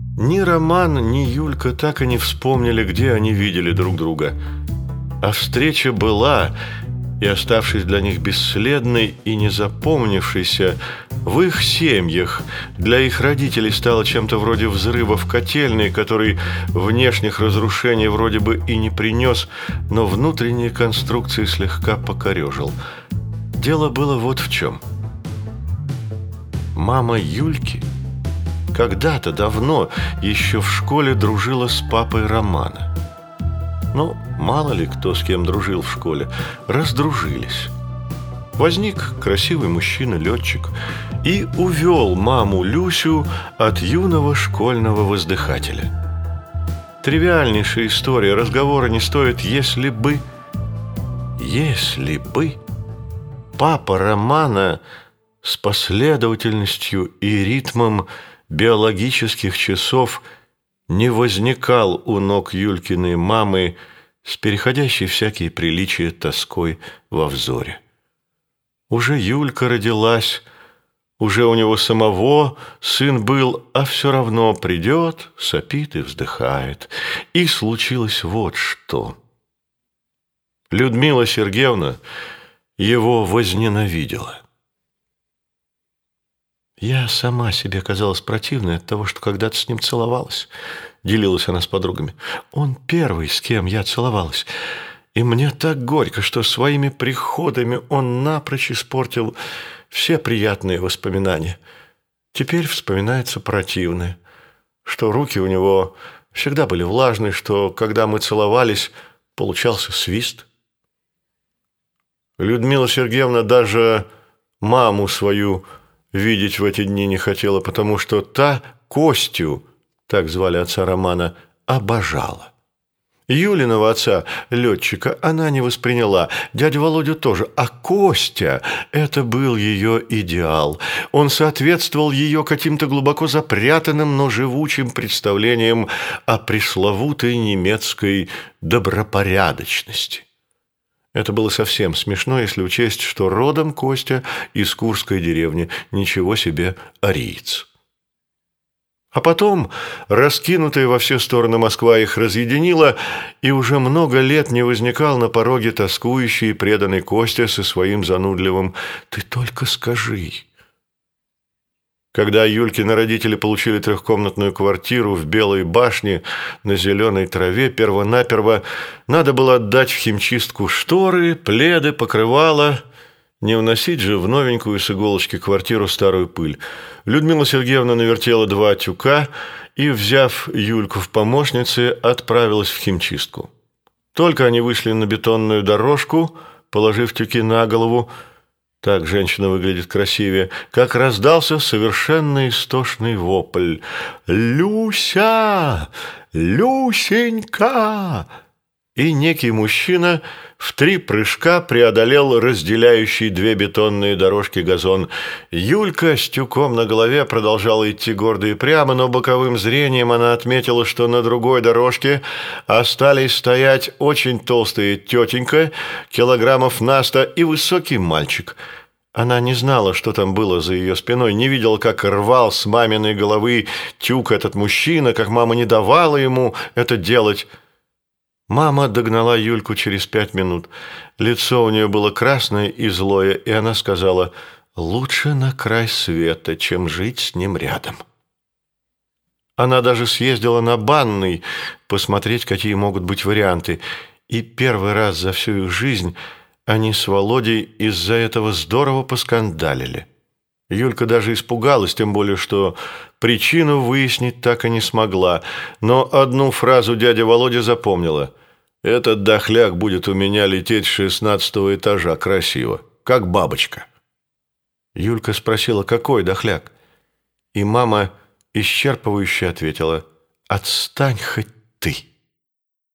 Ни Роман, ни Юлька так и не вспомнили, где они видели друг друга. А встреча была, и, оставшись для них бесследной и не запомнившейся, в их семьях для их родителей стало чем-то вроде взрыва в котельной, который внешних разрушений вроде бы и не принес, но внутренние конструкции слегка покорежил. Дело было вот в чем. Мама Юльки когда-то давно еще в школе дружила с папой Романа. Ну, мало ли кто с кем дружил в школе. Раздружились. Возник красивый мужчина-летчик и увел маму Люсю от юного школьного воздыхателя. Тривиальнейшая история, разговора не стоит, если бы папа Романа с последовательностью и ритмом биологических часов не возникал у ног Юлькиной мамы с переходящей всякие приличия тоской во взоре. Уже Юлька родилась, уже у него самого сын был, а все равно придет, сопит и вздыхает. И случилось вот что. Людмила Сергеевна его возненавидела. «Я сама себе казалась противной от того, что когда-то с ним целовалась», — делилась она с подругами. «Он первый, с кем я целовалась. И мне так горько, что своими приходами он напрочь испортил все приятные воспоминания. Теперь вспоминается противное, что руки у него всегда были влажные, что, когда мы целовались, получался свист». Людмила Сергеевна даже маму свою видеть в эти дни не хотела, потому что та Костю, так звали отца Романа, обожала. Юлиного отца, летчика, она не восприняла, дядю Володю тоже, а Костя – это был ее идеал. Он соответствовал ее каким-то глубоко запрятанным, но живучим представлениям о пресловутой немецкой добропорядочности. Это было совсем смешно, если учесть, что родом Костя из Курской деревни, ничего себе ариец. А потом раскинутая во все стороны Москва их разъединила, и уже много лет не возникал на пороге тоскующий и преданный Костя со своим занудливым «ты только скажи». Когда Юлькины родители получили трехкомнатную квартиру в Белой башне на зеленой траве, первонаперво надо было отдать в химчистку шторы, пледы, покрывала. Не вносить же в новенькую с иголочки квартиру старую пыль. Людмила Сергеевна навертела 2 тюка и, взяв Юльку в помощницы, отправилась в химчистку. Только они вышли на бетонную дорожку, положив тюки на голову, так женщина выглядит красивее, как раздался совершенно истошный вопль. «Люся! Люсенька!» И некий мужчина в 3 прыжка преодолел разделяющий 2 бетонные дорожки газон. Юлька с тюком на голове продолжала идти гордо и прямо, но боковым зрением она отметила, что на другой дорожке остались стоять очень толстая тетенька, килограммов на 100, и высокий мальчик. Она не знала, что там было за ее спиной, не видела, как рвал с маминой головы тюк этот мужчина, как мама не давала ему это делать. Мама догнала Юльку через 5 минут. Лицо у нее было красное и злое, и она сказала: «Лучше на край света, чем жить с ним рядом». Она даже съездила на Банный посмотреть, какие могут быть варианты, и первый раз за всю их жизнь они с Володей из-за этого здорово поскандалили. Юлька даже испугалась, тем более, что причину выяснить так и не смогла, но одну фразу дядя Володя запомнила: «Этот дохляк будет у меня лететь с 16-го этажа красиво, как бабочка». Юлька спросила: «Какой дохляк?» И мама исчерпывающе ответила: «Отстань хоть ты».